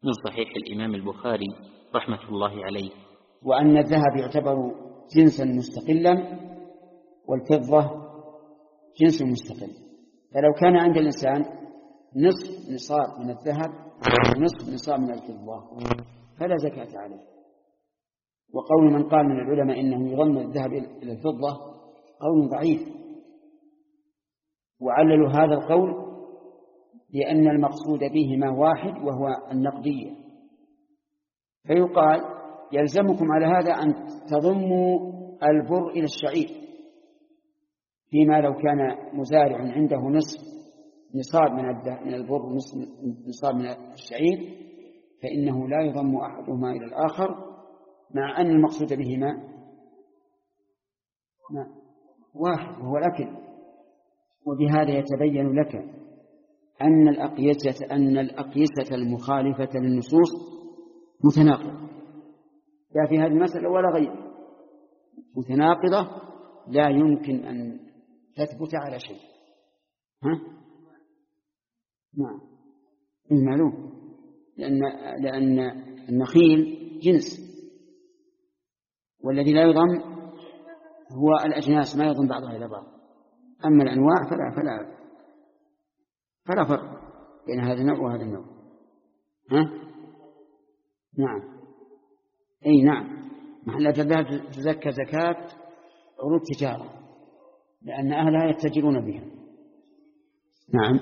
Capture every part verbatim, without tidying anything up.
من صحيح الإمام البخاري رحمة الله عليه. وأن الذهب يعتبر جنسا مستقلا والفضة جنس مستقل. فلو كان عند الإنسان نصف نصاب من الذهب ونصف نصاب من الفضة فلا زكاة عليه. وقول من قال من العلماء إنه يضم الذهب إلى الفضة قول ضعيف، وعللوا هذا القول لأن المقصود بهما واحد وهو النقدية، فيقال يلزمكم على هذا أن تضموا البر إلى الشعير، فيما لو كان مزارع عنده نصف نصاب من البر ونصف نصاب من الشعير فإنه لا يضم أحدهما إلى الآخر، مع أن المقصود بهما واحد وهو الأكل. وبهذا يتبين لك أن الأقيسة أن الأقيسة المخالفة للنصوص متناقضة، لا في هذه المسألة ولا غيرها، متناقضة لا يمكن أن تثبت على شيء. ها؟ نعم المعلوم، لأن لأن النخيل جنس، والذي لا يضم هو الأجناس، ما يضم بعضها إلى بعض. أما الأنواع فلا فلا فلا فرق بين هذا النوع وهذا النوع. ها؟ نعم أي نعم، محلات الذهب تزكى زكاة عروض تجارة لأن أهلها يتجرون بها. نعم.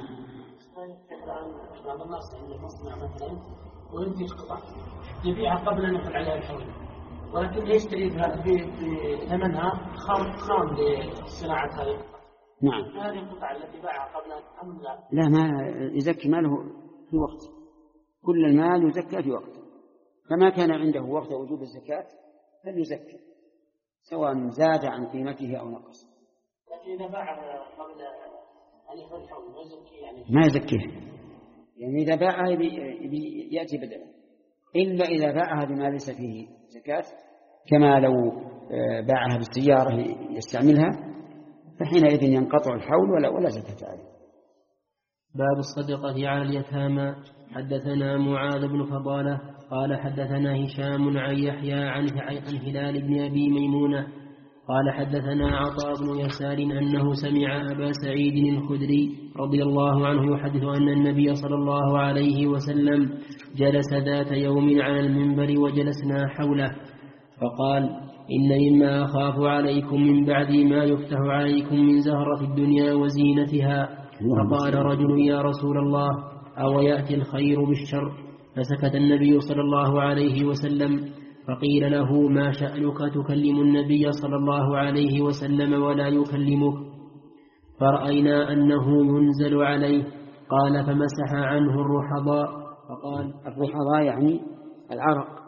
بعض الناس عنده مصنع مثلا وينتج قطع يبيعها قبل أن يدخل عليها الحول، ولكن يشتري بثمنها خام خام لصناعة هذه. نعم. هذه القطع التي باعها قبل أم لا؟ لا، ما يزكي ماله في وقت، كل المال يزكى في وقت، فما كان عنده وقت وجوب الزكاة فليزكي سواء زاد عن قيمته أو نقص. لكن إذا باعها قبل أن يدخل الحول ما يزكي يعني؟ ما يزكيه، يعني إذا باعها يأتي بدلا، إلا إذا باعها بما ليس فيه زكاة، كما لو باعها بالسيارة يستعملها فحينئذ ينقطع الحول ولا ولا زكاة عليه. باب الصدقة على اليتامى. حدثنا معاذ بن فضالة قال حدثنا هشام عن يحيى عن عن هلال بن أبي ميمونة قال حدثنا عطاء بن يسار أنه سمع أبا سعيد الخدري رضي الله عنه يحدث أن النبي صلى الله عليه وسلم جلس ذات يوم على المنبر وجلسنا حوله فقال: إن مما أخاف عليكم من بعد ما يفتح عليكم من زهرة الدنيا وزينتها. فقال رجل: يا رسول الله، أو يأتي الخير بالشر؟ فسكت النبي صلى الله عليه وسلم. فقيل له: ما شأنك تكلم النبي صلى الله عليه وسلم ولا يكلمك؟ فرأينا أنه ينزل عليه. قال: فمسح عنه الرحضاء. فقال: الرحضاء يعني العرق.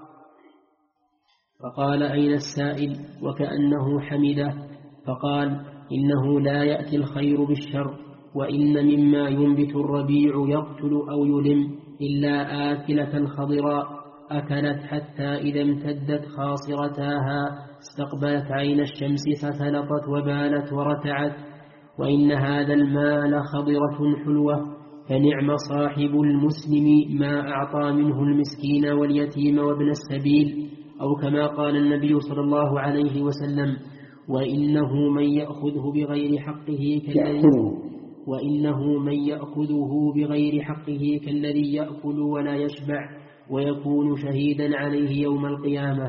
فقال: أين السائل؟ وكأنه حمده. فقال: إنه لا يأتي الخير بالشر، وإن مما ينبت الربيع يقتل أو يلم إلا آكلة خضراء أكلت حتى إذا امتدت خاصرتاها استقبلت عين الشمس فثلطت وبالت ورتعت. وإن هذا المال خضرة حلوة، فنعم صاحب المسلم ما أعطى منه المسكين واليتيم وابن السبيل، أو كما قال النبي صلى الله عليه وسلم: وإنه من يأخذه بغير حقه كالذي وإنه من يأخذه بغير حقه كالذي يأكل ولا يشبع ويكون شهيدا عليه يوم القيامة.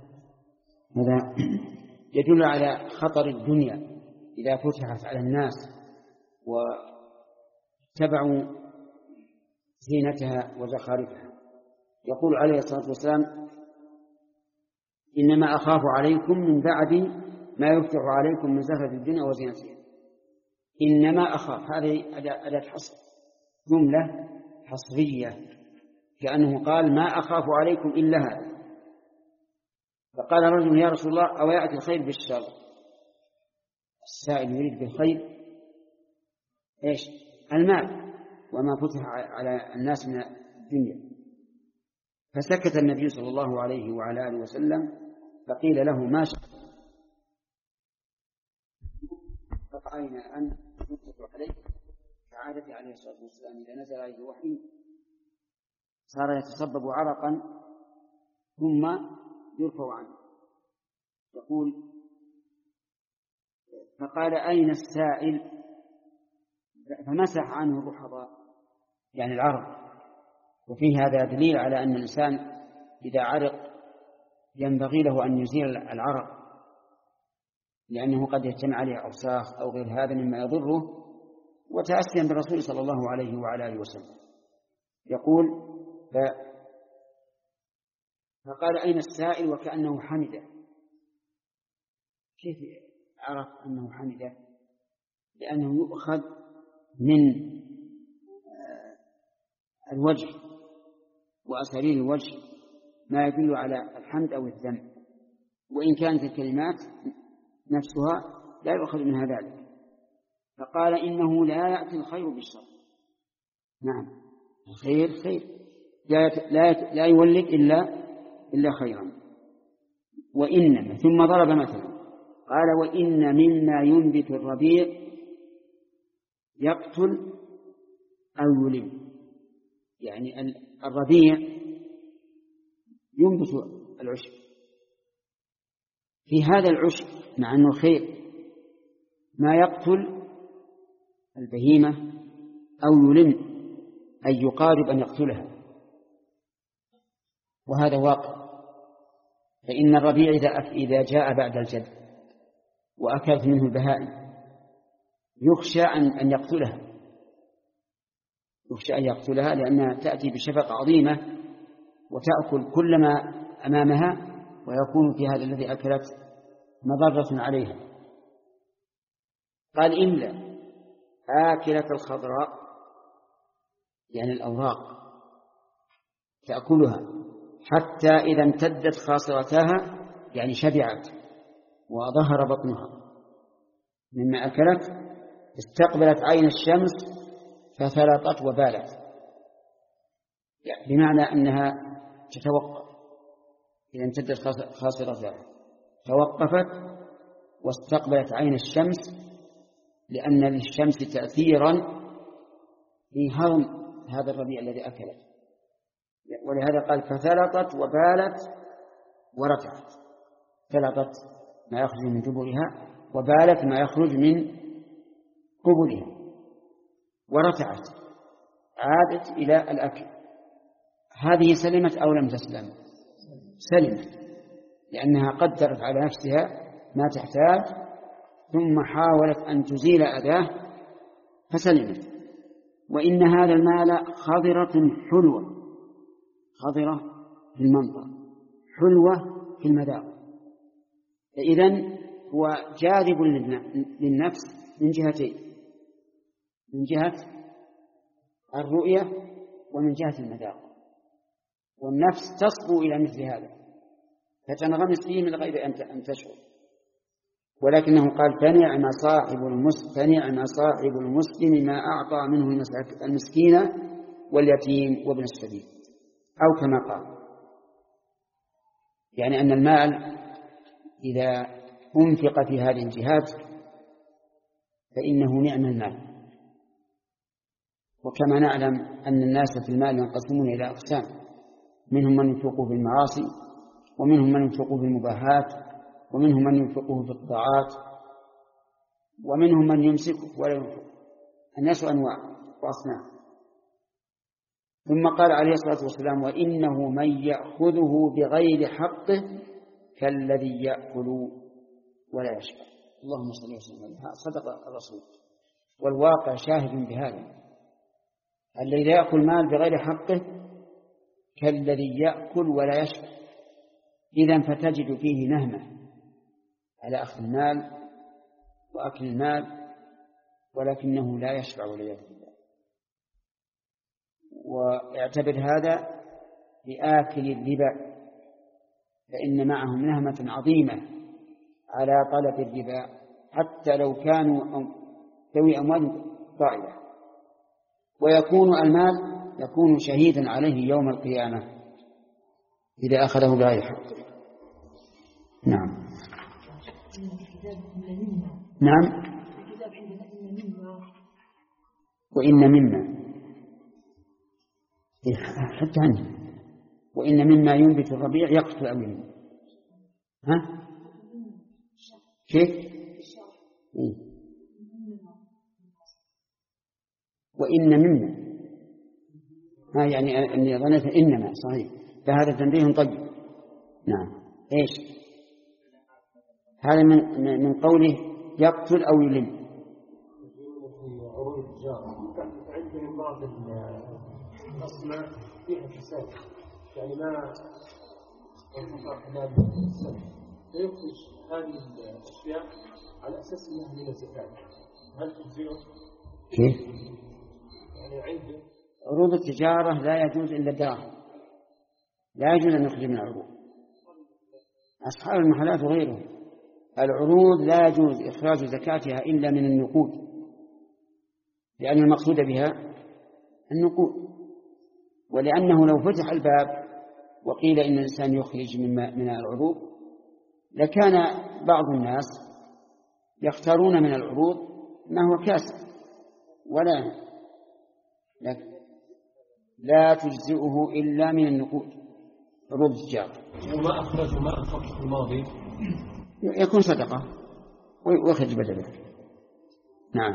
هذا يدل على خطر الدنيا إذا فتحت على الناس واتبعوا زينتها وزخارفها. يقول عليه الصلاة والسلام: إنما أخاف عليكم من بعد ما يفتح عليكم من زهرة الدنيا وزينتها. إنما أخاف، هذه أداة حصر، جملة حصرية، كأنه قال: ما أخاف عليكم إلا هذا. فقال رجل: يا رسول الله، أو يأتي الخير بالشر؟ السائل يريد بالخير إيش؟ المال وما فتح على الناس من الدنيا. فسكت النبي صلى الله عليه وعلى آله وسلم. فقيل له: ما شاء؟ فرأينا أن يطلق عليه كعادة عليه الصلاة والسلام إذا نزل عليه وحي صار يتصبب عرقا ثم يرفع عنه. يقول: فقال: أين السائل؟ فمسح عنه الرحضاء يعني العرق. وفيه هذا دليل على أن الإنسان إذا عرق ينبغي له أن يزيل العرق، لأنه قد يجتمع عليه أوساخ أو غير هذا مما يضره، وتأسيا بالرسول صلى الله عليه وعلى آله وسلم. يقول: ف... فقال: أين السائل؟ وكأنه حمده. كيف عرف أنه حمده؟ لأنه يؤخذ من الوجه وأساليب الوجه ما يدل على الحمد أو الذم، وإن كانت الكلمات نفسها لا يؤخذ منها ذلك. فقال: إنه لا يأتي الخير بالشر. نعم، الخير خير، لا لا لا يولد إلا إلا خيرا. وإنما، ثم ضرب مثلا قال: وإن مما ينبت الربيع يقتل أو يلم. يعني الربيع ينبت العشب، في هذا العشب مع أنه خير ما يقتل البهيمة أو يلم، أي يقارب أن يقتلها، وهذا واقع. فإن الربيع إذا جاء بعد الجد وأكلت منه البهائم يخشى أن يقتلها، يخشى أن يقتلها لأنها تأتي بشفقة عظيمة وتأكل كل ما أمامها، ويكون في هذا الذي أكلت مضرة عليها. قال: إملا آكلة الخضراء يعني الأوراق تأكلها حتى إذا امتدت خاصرتها يعني شبعت وظهر بطنها مما أكلت، استقبلت عين الشمس فثلطت وبالت، يعني بمعنى أنها تتوقف. إذا امتدت خاصرتها توقفت واستقبلت عين الشمس، لأن للشمس تأثيرا في هضم هذا الربيع الذي أكله، ولهذا قال: فثلطت وبالت ورتعت. ثلطت ما يخرج من دبرها، وبالت ما يخرج من قبلها، ورتعت عادت إلى الأكل. هذه سلمت أو لم تسلم؟ سلمت، لأنها قدرت على نفسها ما تحتاج ثم حاولت أن تزيل أذاه فسلمت. وإن هذا المال خضرة حلوة، خضرة في المنظر، حلوة في المذاق. فإذن هو جاذب للنفس من جهتين: من جهة الرؤية ومن جهة المذاق، والنفس تصبو إلى مثل هذا فتنغمس فيه من غير أن تشعر. ولكنه قال: فنعم صاحب المسلم فنعم صاحب المسلم ما أعطى منه المسكين واليتيم وابن السبيل، أو كما قال. يعني أن المال إذا أنفق في هذه الجهات فإنه نعم المال. وكما نعلم أن الناس في المال ينقسمون إلى أقسام: منهم من ينفقه بالمعاصي، ومنهم من ينفقه بالمباحات، ومنهم من ينفقه في الطاعات، ومنهم من يمسكه ولا ينفقه. الناس أنواع وأصناف. ثم قال عليه الصلاة والسلام: وإنه من يأخذه بغير حقه كالذي يأكل ولا يشبع. اللهم صل وسلم عليه. صدق الرسول، والواقع شاهد بهذا. الذي يأكل مال بغير حقه كالذي يأكل ولا يشبع. إذن فتجد فيه نهمة على أخذ المال وأكل المال، ولكنه لا يشبع والعياذ بالله. واعتبر هذا بآكل الربا، فإن معهم نهمة عظيمة على طلب الربا حتى لو كانوا ذوي أموال ضائعة. ويكون المال يكون شهيدا عليه يوم القيامة إذا أخذه بغير حق. نعم نعم وإن مما حتى عنه. وإن مما ينبت الربيع يقتل أو ينبت. ها كيف؟ إيه؟ وإن مما ها يعني أني ظنيت إنما صحيح، فهذا تنبيه طيب. نعم. إيش هذا؟ من من قوله يقتل أو يلم. عندهم بعض الأصناف فيها فساد، يعني ما ينفع خلال السنة، فيخرج هذه الأشياء على أساس أنها من الزكاة، هل تجزئه؟ كيف؟ يعني عنده عروض التجارة لا يجوز إلا الدراهم، لا يجوز أن نخرج من العروض. أصحاب المحلات وغيرهم العروض لا يجوز إخراج زكاتها إلا من النقود، لأن المقصود بها النقود. ولأنه لو فتح الباب وقيل إن الإنسان يخرج من العروض لكان بعض الناس يختارون من العروض ما هو كاسب، ولا لا تجزئه إلا من النقود عروض التجارة. وما أخرج وما أنفق في الماضي يكون صدقة ويخرج بدله. نعم.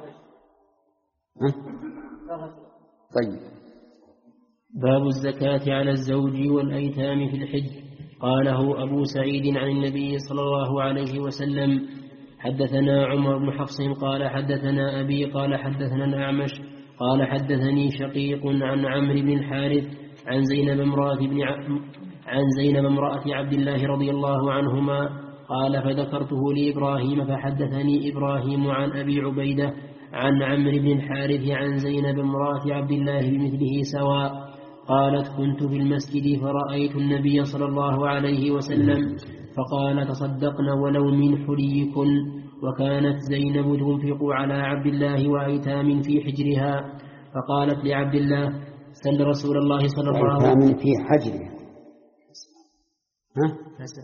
طيب. باب الزكاة على الزوج والأيتام في الحج. قاله أبو سعيد عن النبي صلى الله عليه وسلم. حدثنا عمر بن حفص قال حدثنا أبي قال حدثنا الأعمش قال حدثني شقيق عن عمرو بن الحارث عن زينب امرأة بن ع... عن زينب امرأة عبد الله رضي الله عنهما قال فذكرته لإبراهيم فحدثني إبراهيم عن أبي عبيدة عن عمرو بن الحارث عن زينب امرأة عبد الله بمثله سواء. قالت كنت في المسجد فرأيت النبي صلى الله عليه وسلم فقال تصدقن ولو من حليكن. وكانت زينب تنفق على عبد الله وأيتام في حجرها. فقالت لعبد الله سل رسول الله صلى الله عليه وسلم وأيتام في حجرها. ها؟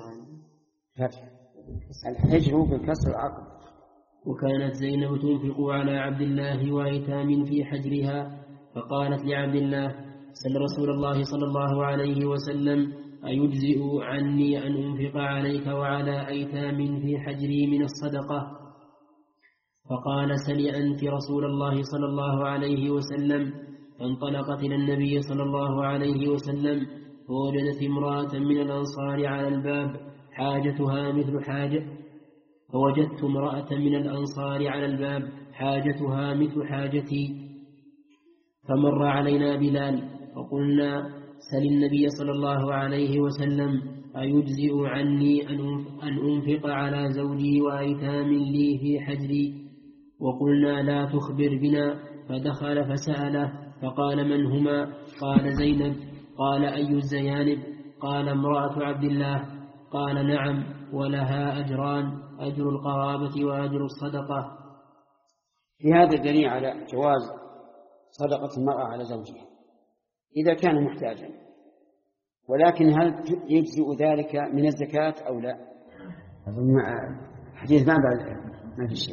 فتح الحجر بالكسر عقد. وكانت زينب تنفق على عبد الله وأيتام في حجرها. فقالت لعبد الله سل رسول الله صلى الله عليه وسلم أيجزئ عني أن أنفق عليك وعلى أيتام في حجري من الصدقة؟ فقال سل أنت رسول الله صلى الله عليه وسلم. فانطلقت إلى النبي صلى الله عليه وسلم فوجدت امرأة من الأنصار على الباب حاجتها مثل حاجة فوجدت امرأة من الأنصار على الباب حاجتها مثل حاجتي. فمر علينا بلال فقلنا سل النبي صلى الله عليه وسلم أيجزئ عني أن أنفق على زوجي وأيتام لي في حجري؟ وقلنا لا تخبر بنا. فدخل فسأله فقال من هما؟ قال زينب. قال أي الزيانب؟ قال امرأة عبد الله. قال نعم ولها أجران أجر القرابة وأجر الصدقة. في هذا دليل على جواز صدقة المرأة على زوجها إذا كان محتاجا، ولكن هل يجزئ ذلك من الزكاة أو لا؟ حديث ما بعد ما في شيء.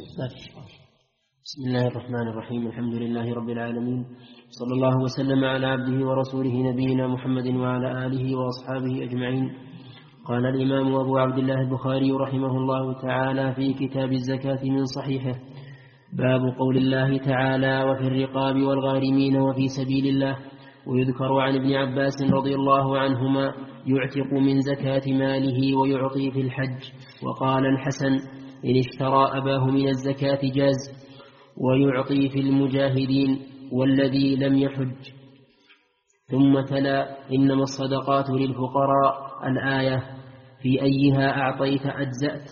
بسم الله الرحمن الرحيم. الحمد لله رب العالمين، صلى الله وسلم على عبده ورسوله نبينا محمد وعلى آله وأصحابه أجمعين. قال الإمام أبو عبد الله البخاري رحمه الله تعالى في كتاب الزكاة من صحيحه: باب قول الله تعالى: وفي الرقاب والغارمين وفي سبيل الله. ويذكر عن ابن عباس رضي الله عنهما يعتق من زكاة ماله ويعطي في الحج. وقال الحسن: إن اشترى أباه من الزكاة جاز. ويعطي في المجاهدين والذي لم يحج. ثم تلا: إنما الصدقات للفقراء الآية: في أيها أعطيت أجزأت.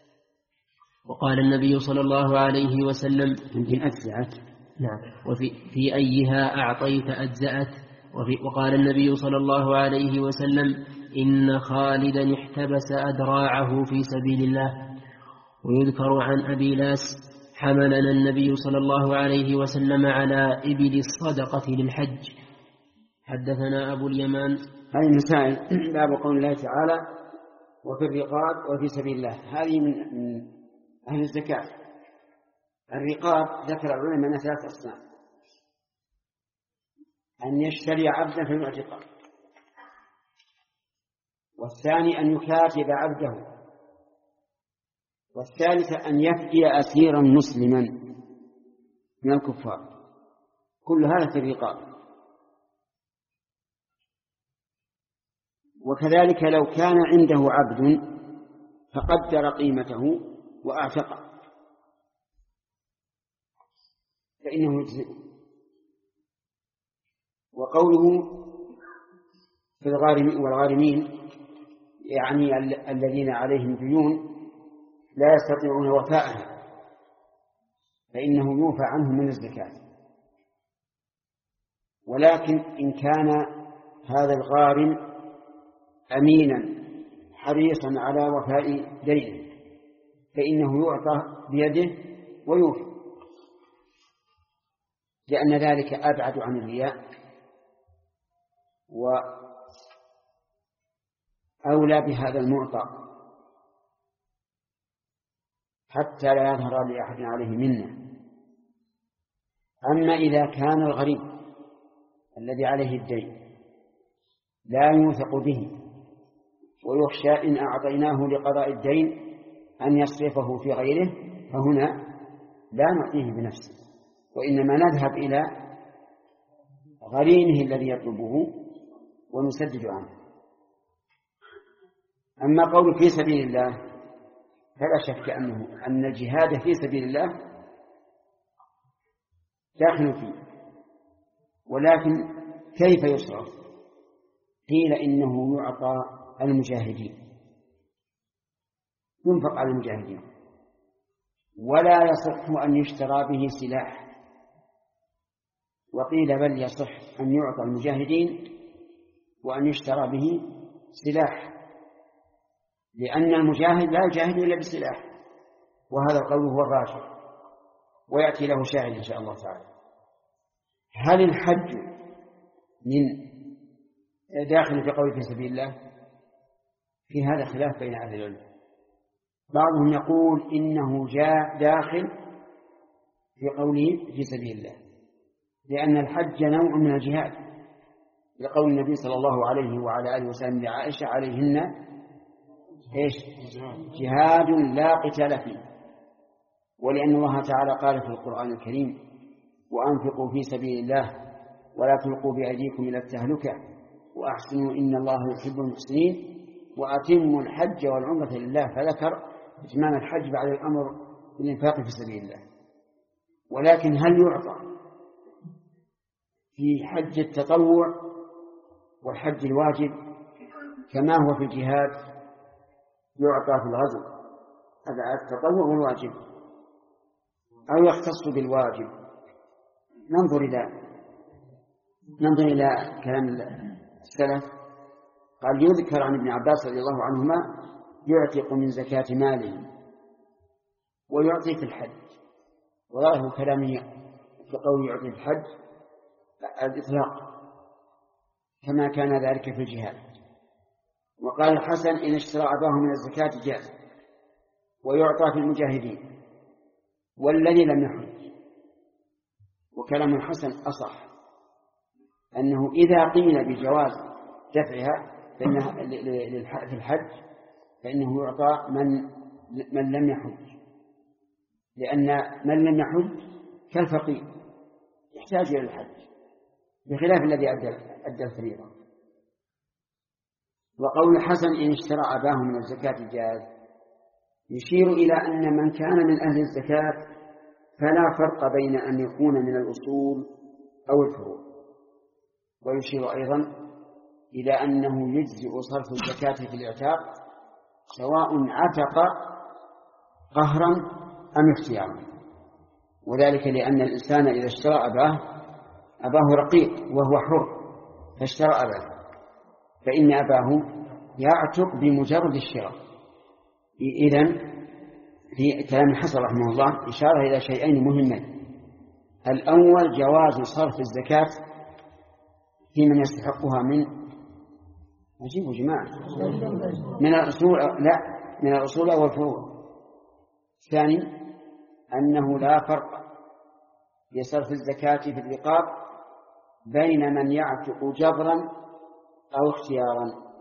وقال النبي صلى الله عليه وسلم: يمكن أجزأت. نعم. وفي في أيها أعطيت أجزأت. وفي وقال النبي صلى الله عليه وسلم: إن خالدا احتبس أدراعه في سبيل الله. ويذكر عن أبي لاس: حملنا النبي صلى الله عليه وسلم على إبل الصدقة للحج. حدثنا أبو اليمان. هذه المسائل باب قول الله تعالى: وفي الرقاب وفي سبيل الله. هذه من أهل الزكاة. الرقاب ذكر العلماء أنها ثلاث أصناف: أن يشتري عبدا في الاعتقاد، والثاني أن يكاتب عبده، والثالث أن يفدي أسيرا مسلما من الكفار. كل هذا في الرقاب. وكذلك لو كان عنده عبد فقدر قيمته وأعتقه فإنه يجزئه. وقوله في الغارمين والغارمين يعني الذين عليهم ديون لا يستطيعون وفاءها فإنه يوفى عنهم من الزكاة. ولكن إن كان هذا الغارم أمينا حريصا على وفاء دينه فإنه يعطى بيده ويوفى، لأن ذلك أبعد عن الرياء وأولى بهذا المعطى حتى لا يظهر لأحد عليه منه. أما إذا كان الغريب الذي عليه الدين لا يوثق به ويخشى إن أعطيناه لقضاء الدين أن يصرفه في غيره فهنا لا نعطيه بنفسه، وإنما نذهب إلى غريمه الذي يطلبه ونسدد عنه. أما قول في سبيل الله فلا شك أنه أن الجهاد في سبيل الله داخل فيه، ولكن كيف يصرف؟ قيل إنه يعطى المجاهدين، ينفق على المجاهدين، ولا يصح أن يشترى به سلاح. وقيل بل يصح أن يعطى المجاهدين وأن يشترى به سلاح، لأن المجاهد لا يجاهد إلا بسلاح، وهذا القول هو الراجح ويأتي له شاهد إن شاء الله تعالى. هل الحج من داخل في قول في سبيل الله؟ في هذا خلاف بين أهل العلم. بعضهم يقول إنه جاء داخل في قوله في سبيل الله، لأن الحج نوع من الجهاد، لقول النبي صلى الله عليه وعلى آله وسلم لعائشة عليهن إيش؟ جهاد لا قتال فيه. ولأن الله تعالى قال في القرآن الكريم وأنفقوا في سبيل الله ولا تلقوا بأيديكم إلى التهلكة وأحسنوا إن الله يحب المحسنين وأتموا الحج والعمرة لله، فذكر إتمام الحج بعد الأمر بالإنفاق في سبيل الله. ولكن هل يعطى في حج التطوع والحج الواجب كما هو في الجهاد يعطى في الغزو هذا التطوع والواجب، أو يختص بالواجب؟ ننظر إلى ننظر إلى كلام السلف. قال يذكر عن ابن عباس رضي الله عنهما يعتق من زكاة ماله ويعطي في الحج، وظاهر كلامه في قول يعطي في الحج الإطلاق كما كان ذلك في الجهاد. وقال الحسن إن اشترى أباه من الزكاة جاز، ويعطى في المجاهدين والذي لم يحج. وكلام الحسن أصح، أنه إذا قيل بجواز دفعها في الحج فإنه يعطى من من لم يحج، لأن من لم يحج كالفقير يحتاج إلى الحج بخلاف الذي أدى الفريضة. وقول الحسن إن اشترى أباه من الزكاة جاز يشير إلى أن من كان من أهل الزكاة فلا فرق بين أن يكون من الأصول أو الفروع. ويشير أيضا إلى أنه يجزئ صرف الزكاة في الإعتاق سواء عتق قهرا أم اختيارا، وذلك لأن الإنسان إذا اشترى أباه أباه رقيق وهو حر فاشترى أباه فإن أباه يعتق بمجرد الشراء. إذن في كلام الحسن رحمه الله إشارة إلى شيئين مهمين: الأول جواز صرف الزكاة في من يستحقها من أجيبوا جماعة من الأصول لا من الأصول والفروع. ثاني أنه لا فرق بصرف الزكاة في الرقاب بين من يعتق جبرا أو اختيارا،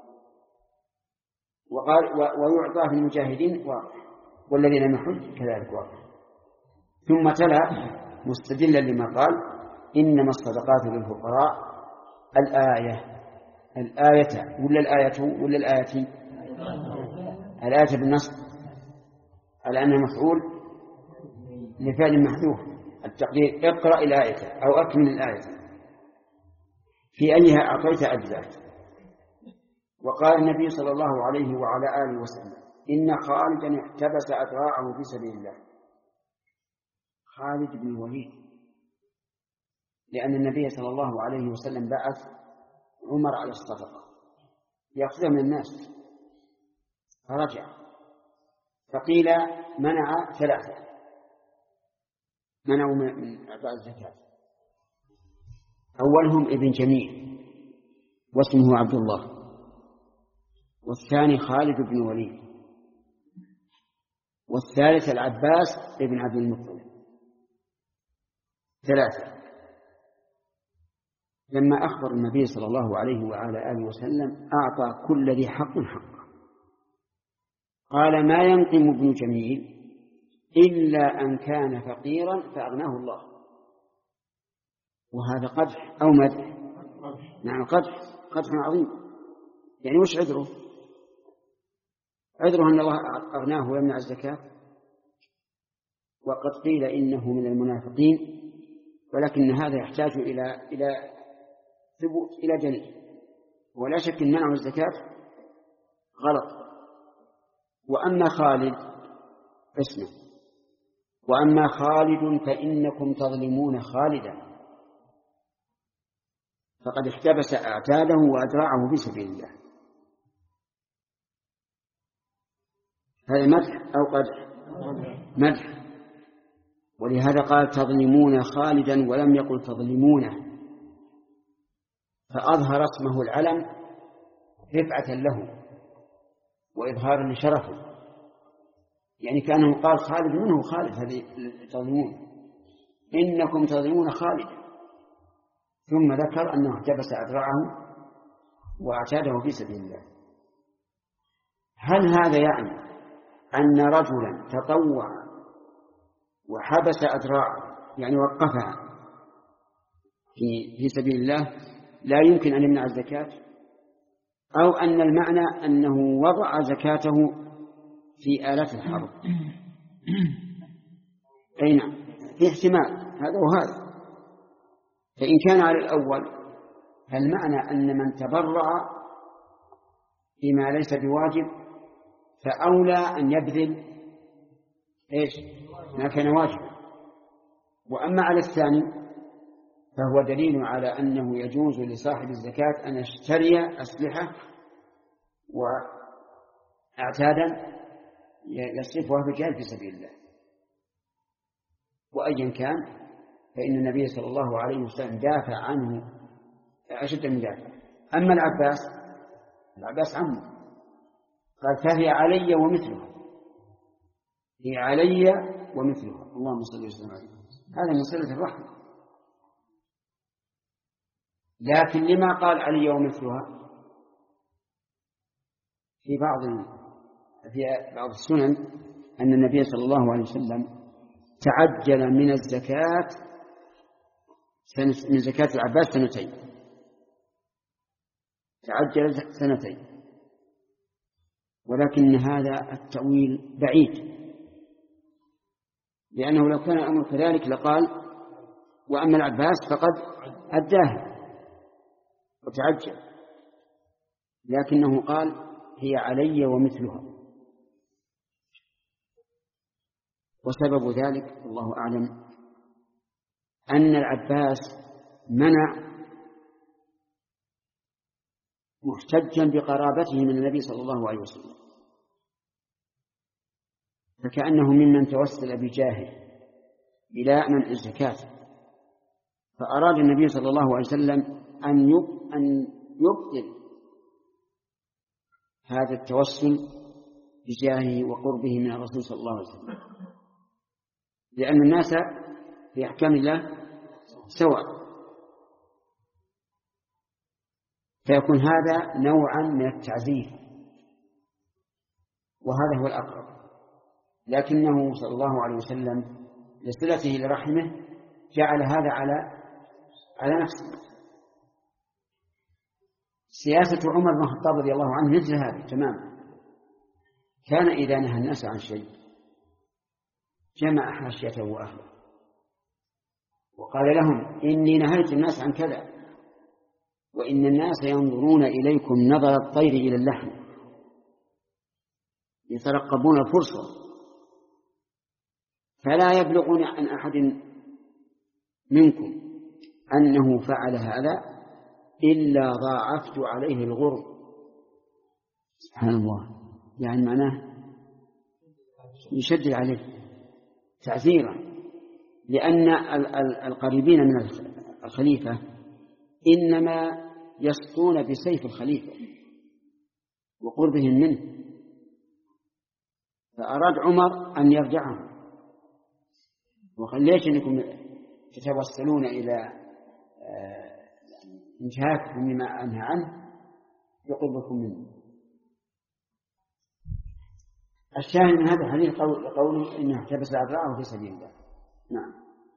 وقال ويعطى في المجاهدين والذين لم يحج كذلك واضح. ثم تلا مستدلا لما قال إنما الصدقات للفقراء الآية الآية ولا الآية ولا الآية الآية بالنصب على أنها مفعول لفعل محذوف، التقدير اقرأ الآية أو أكمل الآية في أيها أعطيت أجزاء. وقال النبي صلى الله عليه وعلى آله وسلم إن خالدا احتبس أذراعه في سبيل الله. خالد بن الوليد، لأن النبي صلى الله عليه وسلم بعث عمر على الصدقة يأخذها من الناس فرجع، فقيل منع ثلاثة، منعوا من أعطاء الزكاة. أولهم ابن جميل واسمه عبد الله، والثاني خالد بن الوليد، والثالث العباس ابن عبد المطلب. ثلاثة. لما أخبر النبي صلى الله عليه وعلى آله وسلم أعطى كل ذي حق حقه. قال ما ينقم ابن جميل إلا أن كان فقيرا فأغناه الله. وهذا قدح أو مدح؟ نعم قدح، قدح عظيم. يعني وش عذره؟ عذره أن الله أغناه ويمنع الزكاة. وقد قيل إنه من المنافقين، ولكن هذا يحتاج إلى إلى ثبوت إلى دليل، ولا شك أن منع الزكاة غلط. وأما خالد اسمه، وأما خالد فإنكم تظلمون خالدا فقد احتبس أعتاده وأذراعه في سبيل الله. هذا مدح أو قدح؟ مدح. ولهذا قال تظلمون خالدا ولم يقل تظلمونه، فأظهر اسمه العلم رفعة له وإظهارا لشرفه، يعني كأنه قال خالد منه خالد هذه تظلمون، إنكم تظلمون خالد. ثم ذكر أنه احتبس أذراعه وأعتاده في سبيل الله. هل هذا يعني أن رجلا تطوع وحبس أذراعه يعني وقفها في في سبيل الله لا يمكن أن يمنع الزكاة، أو أن المعنى أنه وضع زكاته في آلات الحرب؟ أي نعم، في احتمال هذا وهذا. فإن كان على الأول فالمعنى أن من تبرع بما ليس بواجب فأولى أن يبذل إيش ما كان واجبا. وأما على الثاني فهو دليل على أنه يجوز لصاحب الزكاة أن يشتري أسلحة وأعتادا يصرفها في الجهاد في سبيل الله. وأيا كان فإن النبي صلى الله عليه وسلم دافع عنه أشد المدافع. أما العباس العباس عمه قال فهي علي ومثلها، هي علي ومثلها. اللهم صل وسلم عليه. هذا من صلة الرحمة. لكن لما قال علي ومثلها؟ في بعض في بعض السنن أن النبي صلى الله عليه وسلم تعجل من الزكاة من زكاة العباس سنتين، تعجل سنتين. ولكن هذا التأويل بعيد، لأنه لو كان الأمر كذلك لقال وأما العباس فقد أداه وتعجل، لكنه قال هي علي ومثلها. وسبب ذلك الله أعلم أن العباس منع محتجا بقرابته من النبي صلى الله عليه وسلم، فكأنه ممن توسل بجاهه إلى منع الزكاة، فأراد النبي صلى الله عليه وسلم أن يبطل هذا التوسل بجاهه وقربه من الرسول صلى الله عليه وسلم، لأن الناس في أحكام الله سواء، فيكون هذا نوعا من التعزير، وهذا هو الأقرب. لكنه صلى الله عليه وسلم لصلته لرحمه جعل هذا على على نفسه. سياسة عمر بن الخطاب رضي الله عنه مثل هذه تماما، كان إذا نهى الناس عن شيء جمع حاشيته وأهله وقال لهم إني نهيت الناس عن كذا، وإن الناس ينظرون إليكم نظر الطير إلى اللحم يترقبون الفرصة، فلا يبلغون عن أحد منكم أنه فعل هذا إلا ضاعفت عليه الغرب. سبحان الله، يعني معناه يشدد عليه تعزيرا، لأن القريبين من الخليفة إنما يسطون بسيف الخليفة وقربهم منه، فأراد عمر أن يرجعهم، وخليش أنكم تتوصلون إلى انتهاككم مما أنهى عنه يقربكم منه. الشاهد من هذا الحديث قوله إنه احتبس أذرعه في سبيل الله. نعم.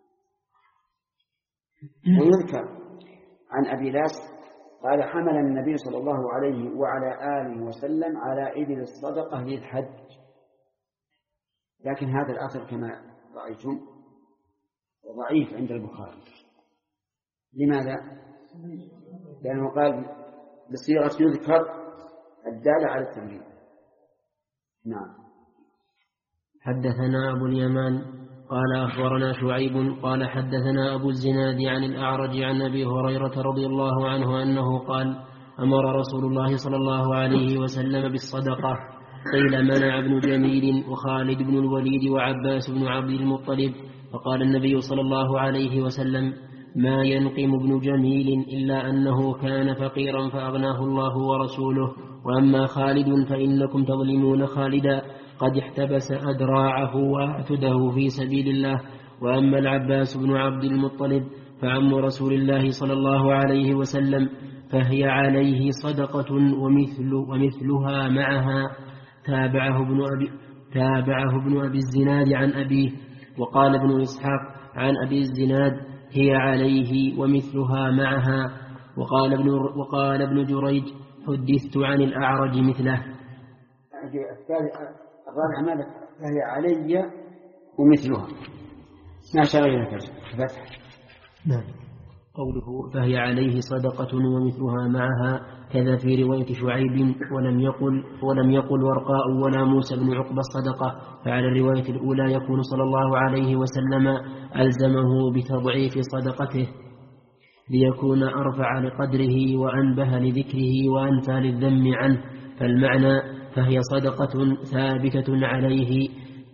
ويذكر عن أبي لاس قال حمل النبي صلى الله عليه وعلى آله وسلم على إبل الصدقة للحج، لكن هذا الأثر كما رأيتم ضعيف عند البخاري. لماذا؟ لأنه قال بصيغة يذكر الدالة على التمرين. نعم. حدثنا أبو اليمان قال أخبرنا شعيب قال حدثنا أبو الزناد عن الأعرج عن أبي هريرة رضي الله عنه أنه قال أمر رسول الله صلى الله عليه وسلم بالصدقة، قيل منع ابن جميل وخالد بن الوليد وعباس بن عبد المطلب، فقال النبي صلى الله عليه وسلم ما ينقم ابن جميل إلا أنه كان فقيرا فأغناه الله ورسوله، وأما خالد فإنكم تظلمون خالدا قد احتبس أدراعه وأعتده في سبيل الله، وأما العباس بن عبد المطلب فعم رسول الله صلى الله عليه وسلم فهي عليه صدقة ومثل ومثلها معها. تابعه ابن أبي, تابعه ابن أبي الزناد عن أبيه، وقال ابن إسحاق عن أبي الزناد هي عليه ومثلها معها. وقال ابن, وقال ابن جريج حدثت عن الأعرج مثله. الرابع ماذا؟ فهي علي ومثلها ما شغلنا كذا. نعم. قوله فهي عليه صدقة ومثلها معها كذا في رواية شعيب، ولم يقل ولم يقل ورقاء ولا موسى بن عقبة الصدقة، فعلى الرواية الأولى يكون صلى الله عليه وسلم ألزمه بتضعيف صدقته ليكون أرفع لقدره وأنبه لذكره وأنفى للذم عنه، فالمعنى فهي صدقة ثابتة عليه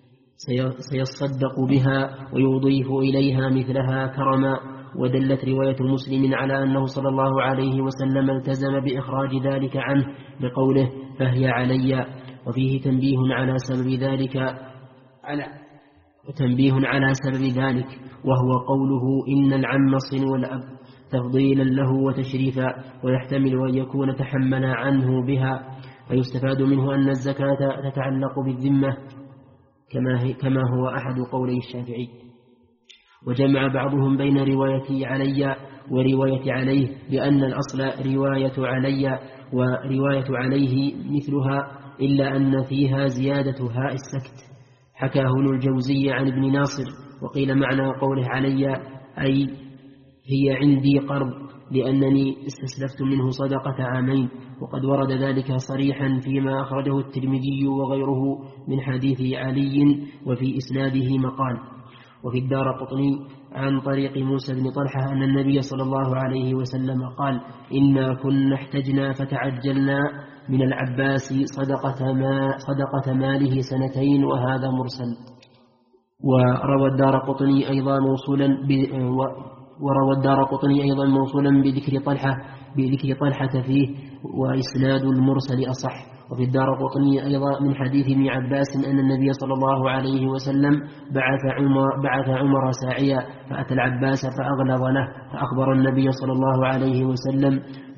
سيصدق بها ويضيف إليها مثلها كرما. ودلت رواية مسلم على أنه صلى الله عليه وسلم التزم بإخراج ذلك عنه بقوله فهي علي، وفيه تنبيه على سبب ذلك على تنبيه على سبب ذلك وهو قوله إن العم صن والأب تفضيلا له وتشريفا، ويحتمل أن يكون تحمل عنه بها، فيستفاد منه أن الزكاة تتعلق بالذمة كما, كما هو أحد قولي الشافعي. وجمع بعضهم بين رواية علي ورواية عليه بأن الأصل رواية علي ورواية عليه مثلها، إلا أن فيها زيادة هاء السكت. حكاه ابن الجوزي عن ابن ناصر. وقيل معنى قوله علي أي هي عندي قرض لأنني استسلفت منه صدقة عامين، وقد ورد ذلك صريحا فيما أخرجه الترمذي وغيره من حديث علي وفي إسناده مقال. وفي الدارقطني عن طريق موسى بن طلحة أن النبي صلى الله عليه وسلم قال إنا كنا احتجنا فتعجلنا من العباس صدقة, ما صدقة ماله سنتين، وهذا مرسل. وروى الدارقطني أيضا موصولا وروى الدارقطني أيضا موصولا بذكر طلحة بذكر طلحة فيه، وإسناد المرسل أصح. وفي الدارقطني أيضا من حديث ابن عباس أن النبي صلى الله عليه وسلم بعث عمر, بعث عمر ساعيا فأتى العباس فأغلظ له، فأخبر النبي صلى الله عليه وسلم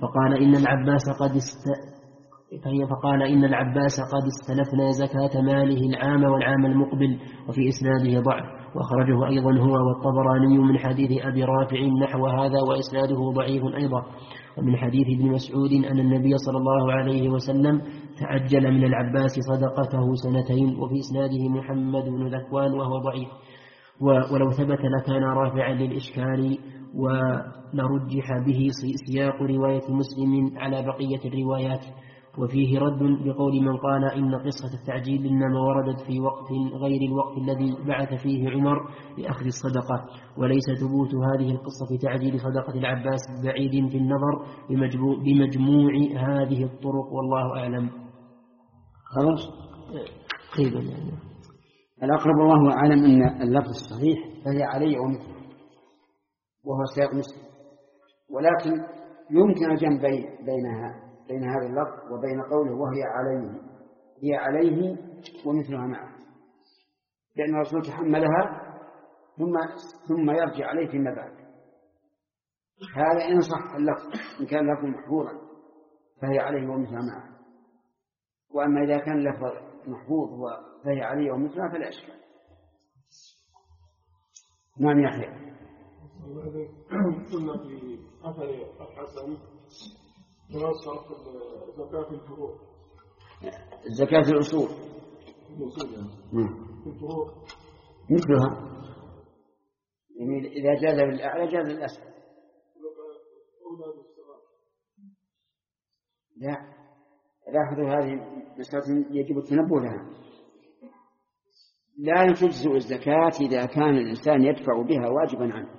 فقال إن العباس قد است... فقال إن العباس قد استلفنا زكاة ماله العام والعام المقبل، وفي إسناده ضعف، وأخرجه أيضا هو والطبراني من حديث أبي رافع نحو هذا وإسناده ضعيف أيضا. ومن حديث ابن مسعود أن النبي صلى الله عليه وسلم تعجل من العباس صدقته سنتين، وفي إسناده محمد بن ذكوان وهو ضعيف، ولو ثبت لكان رافعا للإشكال ولرجح به سياق رواية مسلم على بقية الروايات. وفيه رد بقول من قال إن قصة التعجيل إنما وردت في وقت غير الوقت الذي بعث فيه عمر لأخذ الصدقة، وليس ثبوت هذه القصة في تعجيل صدقة العباس بعيد في النظر بمجموع هذه الطرق، والله أعلم. خلاص قيل يعني الأقرب الله أعلم أن اللفظ الصحيح فهي علي ومثله، وهو سياق مسلم، ولكن يمكن الجمع بينها بين هذا اللفظ وبين قوله وهي عليه، هي عليه ومثلها معه، لأن الرسول تحملها ثم ثم يرجع عليه فيما بعد. هذا إن صح اللفظ، إن كان اللفظ محفوظا فهي عليه ومثلها معه، وأما إذا كان اللفظ محفوظ فهي عليه ومثلها فلا إشكال. نعم يحيى. قلنا في أثر الحسن صرف زكاة الفروع، زكاة الأصول الفروع مثلها، يعني إذا جاز للأعلى جاز للأسفل. لا لاحظوا هذه مسألة يجب التنبه لها. لا تجزئ الزكاة إذا كان الإنسان يدفع بها واجبا عنه،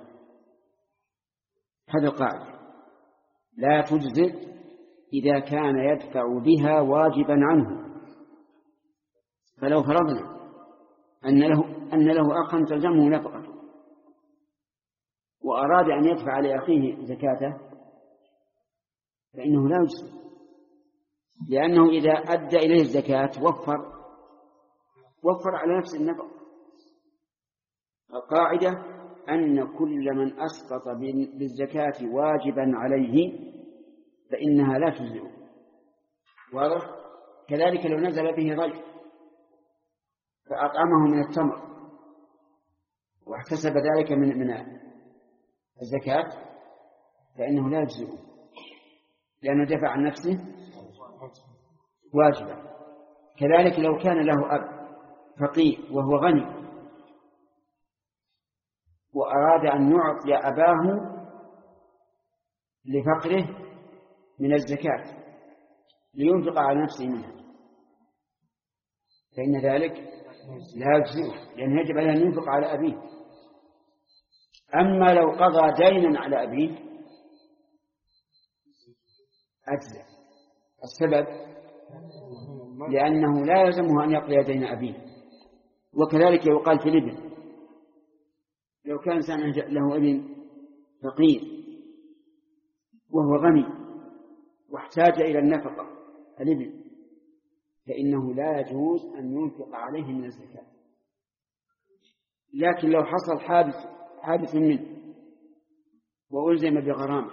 هذا القاعدة، لا تجزئ إذا كان يدفع بها واجبا عنه. فلو فرضنا أن له أن له أخا تلزمه نفقته وأراد أن يدفع لأخيه زكاته فإنه لا يجزئ، لأنه إذا أدى إليه الزكاة وفر وفر على نفس النفقة. القاعدة أن كل من أسقط بالزكاة واجبا عليه فإنها لا تجزئه. واضح؟ كذلك لو نزل به ضيف فأطعمه من التمر واحتسب ذلك من من الزكاة فإنه لا يجزئه، لأنه دفع عن نفسه واجبا. كذلك لو كان له أب فقير وهو غني وأراد أن يعطي أباه لفقره من الزكاة لينفق على نفسه منها فإن ذلك لا يجزئه، لأنه يجب عليه أن ينفق على أبيه. أما لو قضى دينا على أبيه أجزأ. السبب لأنه لا يلزمه أن يقضي دين أبيه. وكذلك يقال في الابن، لو كان إنسان له ابن فقير وهو غني واحتاج إلى النفقة الابن فإنه لا يجوز أن ينفق عليه من الزكاة. لكن لو حصل حادث حادث منه وألزم بغرامة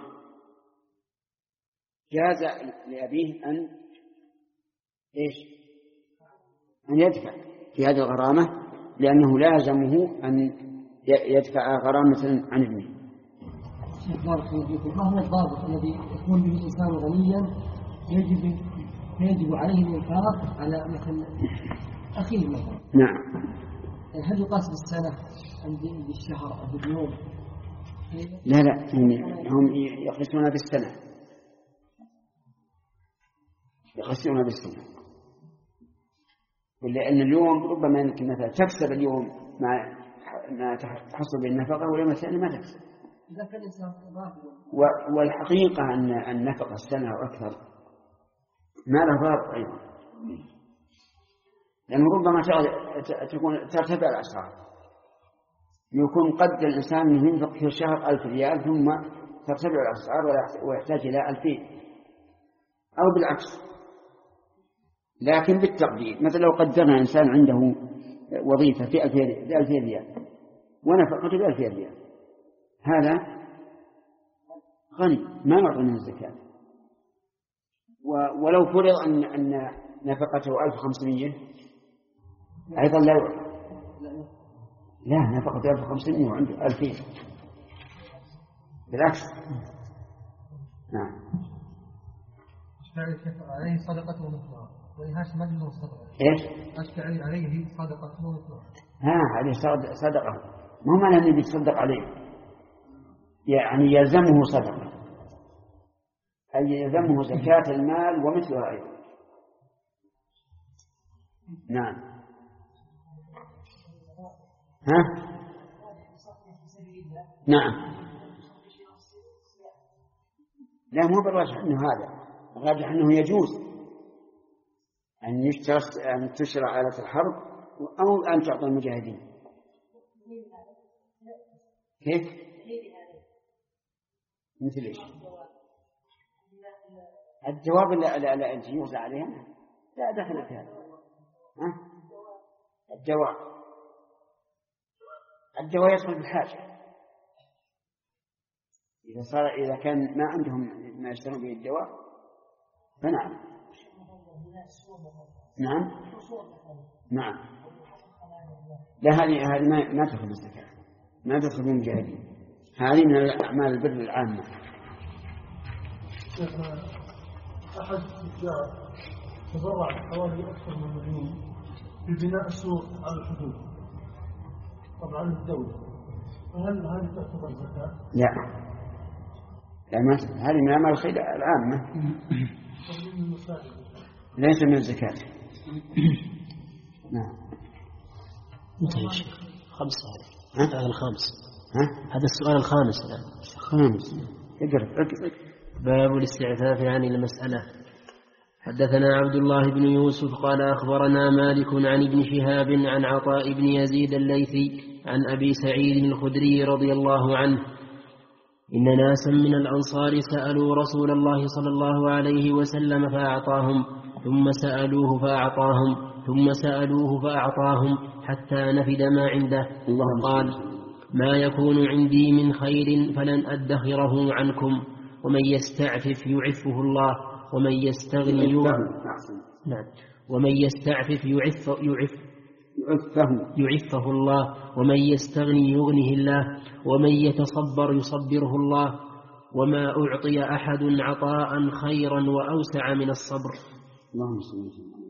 جاز لأبيه أن إيش أن يدفع في هذه الغرامة، لأنه لازمه أن يدفع غرامة عن ابنه. شيخ بارك الله فيكم، ما هو الضابط الذي يكون به الإنسان غنيا يجب يجب عليه الإنفاق على مثل أخيه مثلا؟ نعم. هل يقاس بالسنة أم بالشهر أم باليوم؟ لا لا هم يقيسون بالسنة، يقيسون بالسنة، لأن اليوم ربما أنك مثلا تكسب اليوم مع ما تحصل بالنفقة واليوم الثاني ما تكسب. والحقيقة أن النفقة السنة وأكثر ما له ضابط أيضا، لأنه ربما تكون ترتفع الأسعار، يكون قد الإنسان أنه ينفق في الشهر ألف ريال ثم ترتفع الأسعار ويحتاج إلى ألفين أو بالعكس. لكن بالتقدير مثلا لو قدرنا إنسان عنده وظيفة في ألفين ريال ونفقته بألفين ريال، هذا غني ما نعطي منه الزكاة ولو فرض أن أن نفقته ألف وخمسمائة أيضا لا يعطى. لا، نفقته ألف وخمسمائة وعنده ألفين بالعكس. نعم. عليه صدقة ومثلها ولهاش مجمع الصدقة. إيش؟ أشكى عليه صدقة ومثلها. ها، عليه صدقة، مو معنى أنه بيتصدق عليه، يعني يلزمه صدقة، أي يلزمه زكاة المال ومثلها أيضا. نعم. ها؟ نعم. لا، مو بالراجح أنه هذا، الراجح أنه يجوز أن يشترى أن تشرى آلة الحرب أو أن تعطى المجاهدين. كيف؟ مثل إيش؟ الجواب لا لا لا أنت يوزع عليها لا دخل في هذا. ها؟ الجواب الجواب يدخل بالحاجة. إذا صار إذا كان ما عندهم ما يشترون به الجواب فنعم. نعم. نعم. لا، هذه هذه ما ما تدخل بالزكاة، ما تدخل بالمجاهدين، هذه من الأعمال البر العامة. أحد التجار تبرع حوالي أكثر من مليون في بناء سور على الحدود طبعا الدولة، فهل هذه تعتبر زكاة؟ لا، لا، ما هذه من أعمال الخير العامة، ليس من الزكاة. نعم. انتهى يا شيخ. خمسة هذا. هذا الخامس. ها؟ هذا السؤال الخامس الآن. خامس. اقرأ اقرأ. باب الاستعفاف عن المسألة. حدثنا عبد الله بن يوسف قال أخبرنا مالك عن ابن شهاب عن عطاء بن يزيد الليثي عن أبي سعيد الخدري رضي الله عنه إن ناسا من الأنصار سألوا رسول الله صلى الله عليه وسلم فأعطاهم، ثم سألوه فأعطاهم، ثم سألوه فأعطاهم، حتى نفد ما عنده. قال: ما يكون عندي من خير فلن أدخره عنكم، ومن يستعفف يعفه الله، ومن يستغني نعم ومن يستعفف يعف يعف يعفه يعفه الله، ومن يستغني يغنه الله، ومن يتصبر يصبره الله، وما أعطي أحد عطاء خيرا وأوسع من الصبر. اللهم صل وسلم.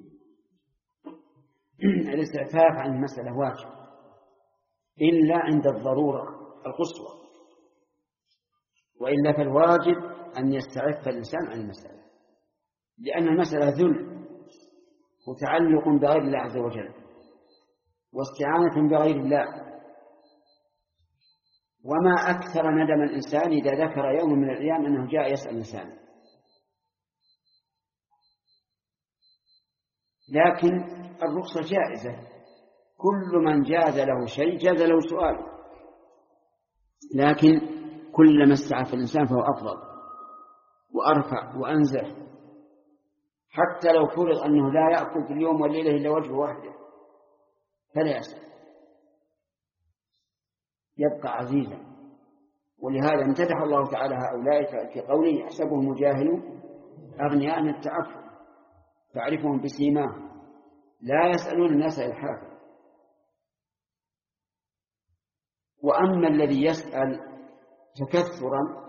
الاستعفاف عن المسألة واجب إلا عند الضرورة القصوى، وإلا فالواجب أن يستعف الإنسان عن المسألة، لأن المسألة ذل وتعلق بغير الله عز وجل واستعانة بغير الله. وما أكثر ندم الإنسان إذا ذكر يوم من الأيام أنه جاء يسأل الإنسان. لكن الرخصة جائزة، كل من جاز له شيء جاز له سؤال، لكن كلما استعف الإنسان فهو أفضل وأرفع وأنزه. حتى لو فرض أنه لا يأكل في اليوم والليلة إلا وجه واحدة فلا يسأل، يبقى عزيزا. ولهذا امتدح الله تعالى هؤلاء في قوله: يحسبهم الجاهل أغنياء من التعفف تعرفهم بسيماهم لا يسألون الناس إلحافا. وأما الذي يسأل تكثرا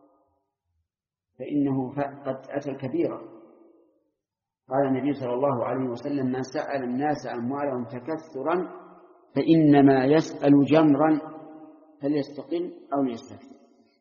فإنه قد أتى الكبيرة. قال النبي صلى الله عليه وسلم: من سأل الناس أموالهم تكثرا فإنما يسأل جمرا فليستقل أو ليستكثر.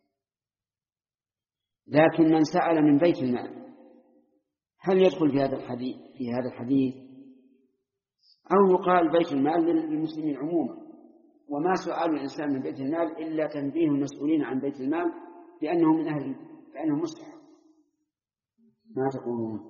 لكن من سأل من بيت المال هل يدخل في هذا الحديث في هذا الحديث أو يقال بيت المال للمسلمين عموما؟ وما سؤال الإنسان من بيت المال إلا تنبيه المسؤولين عن بيت المال بأنه من أهل بأنه مستحق. ما تقولون؟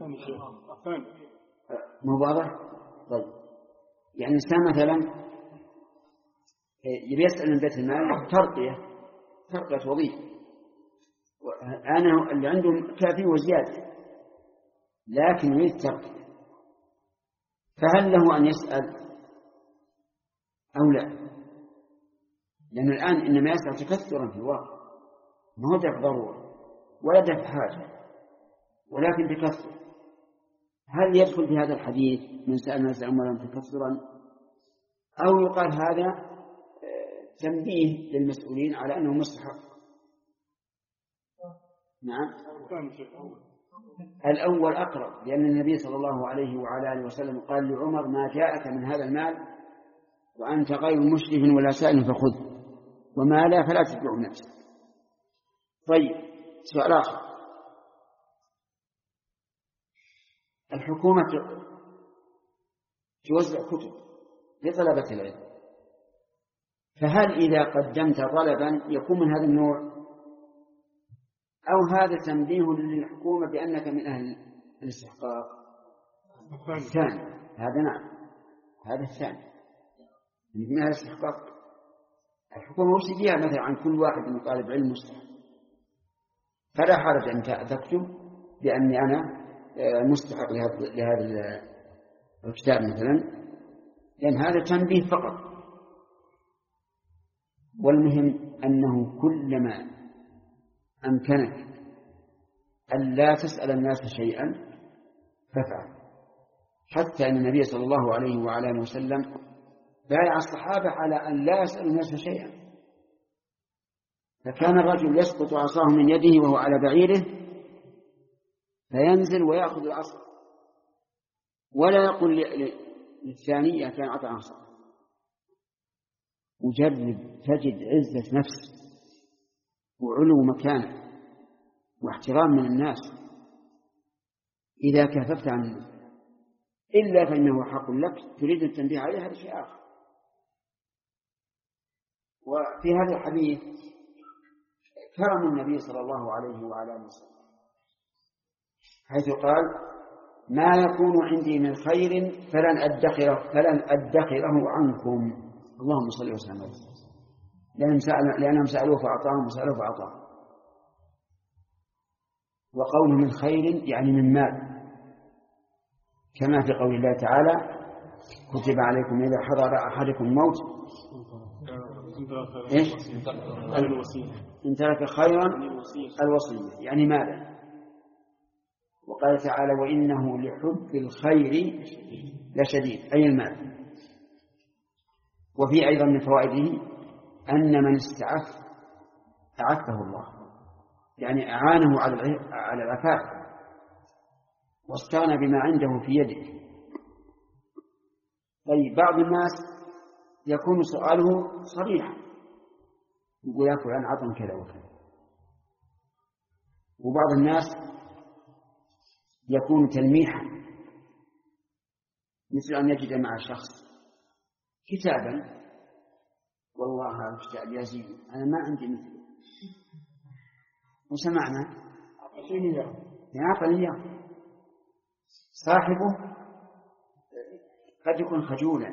مبارك. طيب، يعني إنسان مثلا يبي يسأل من بيت المال ترقية ترقية وظيفة، أنا اللي عندهم كافي وزيادة، لكن يريد ترقية، فهل له أن يسأل أو لا؟ لأن الآن إنما يسأل تكثرا في الواقع، ما هو دفع ضرورة ولا دفع حاجة، ولكن تكثر. هل يدخل في هذا الحديث من سأل الناس أموالا تكثرا، أو يقال هذا تنبيه للمسؤولين على أنه مستحق؟ نعم، الأول أقرب، لأن النبي صلى الله عليه وعلى آله وسلم قال لعمر: ما جاءك من هذا المال وأنت غير مشرف ولا سائل فخذ، وما لا فلا تتبع نفسك. طيب، سؤال آخر: الحكومة توزع كتب لطلبة العلم، فهل إذا قدمت طلبا يكون من هذا النوع، أو هذا تنبيه للحكومة بأنك من أهل الاستحقاق؟ الثاني، هذا نعم، هذا الثاني من أهل الاستحقاق. الحكومة وش فيها مثلا عن كل واحد من طالب علم مستحق، فلا حرج أن تكتب بأني أنا مستحق لهذا الكتاب مثلا، لأن هذا تنبيه فقط. والمهم أنه كلما أمكنك أن لا تسأل الناس شيئا فافعل، حتى أن النبي صلى الله عليه وعلى آله وسلم بايع الصحابة على أن لا يسألوا الناس شيئا، فكان الرجل يسقط عصاه من يده وهو على بعيره فينزل ويأخذ العصا ولا يقول للثانية كان أعطى عصا. وجرب تجد عزة نفس وعلو مكانه واحترام من الناس إذا كففت عن الناس، إلا فإنه حق لك تريد التنبيه عليه، هذا شيء آخر. وفي هذا الحديث كرم النبي صلى الله عليه وعلى آله وسلم، حيث قال: ما يكون عندي من خير فلن أدخره فلن أدخره عنكم. اللهم صل وسلم عليه، لأنهم سألوه فأعطاهم وسألوه فأعطاهم. وقوله من خير يعني من مال، كما في قول الله تعالى: كتب عليكم إذا حضر أحدكم الموت إيش؟ إن ترك خيرا الوصية، يعني مالا. وقال تعالى: وإنه لحب الخير لشديد، أي المال. وفي أيضا من فوائده أن من استعف أعفه الله، يعني أعانه على العفاف واستغنى بما عنده في يده. طيب، بعض الناس يكون سؤاله صريحا، يقول يا فلان عطن كذا وكذا، وبعض الناس يكون تلميحا، مثل أن يجد مع شخص كتابا: والله هذا الكتاب يزيد، أنا ما عندي مثله، وسمعنا يعطني إياه. صاحبه قد يكون خجولا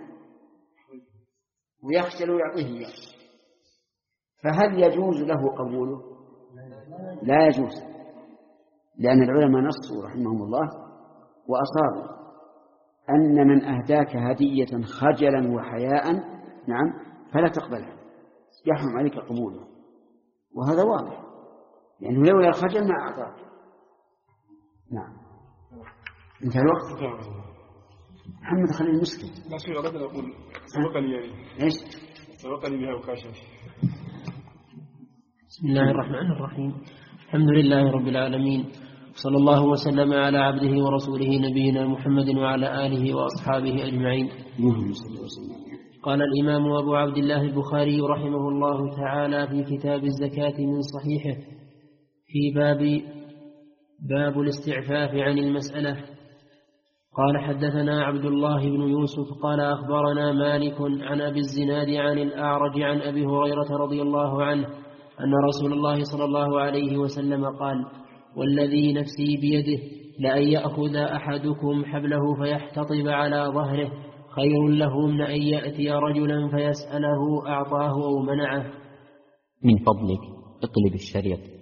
ويخجل ويعطيه إياه، فهل يجوز له قبوله؟ لا يجوز، لأن العلماء نصوا رحمهم الله وأصابوا أن من أهداك هدية خجلا وحياء نعم فلا تقبلها، يحرم عليك قبوله، وهذا واضح، لأنه يعني لولا الخجل ما أعطاك. نعم، انتهى الوقت. محمد خليل المسكت. لا شيء، أردت أن أقول سبقني يعني إيش؟ سبقني بها وكاشف. بسم الله الرحمن الرحيم، الحمد لله رب العالمين، صلى الله وسلم على عبده ورسوله نبينا محمد وعلى آله وأصحابه أجمعين. قال الإمام أبو عبد الله البخاري رحمه الله تعالى في كتاب الزكاة من صحيحه في باب باب الاستعفاف عن المسألة. قال: حدثنا عبد الله بن يوسف قال أخبرنا مالك عن أبي الزناد عن الأعرج عن أبي هريرة رضي الله عنه أن رسول الله صلى الله عليه وسلم قال: والذي نفسي بيده لأن يأخذ أحدكم حبله فيحتطب على ظهره خير له من أن يأتي رجلا فيسأله أعطاه أو منعه. من فضلك اقلب الشريط.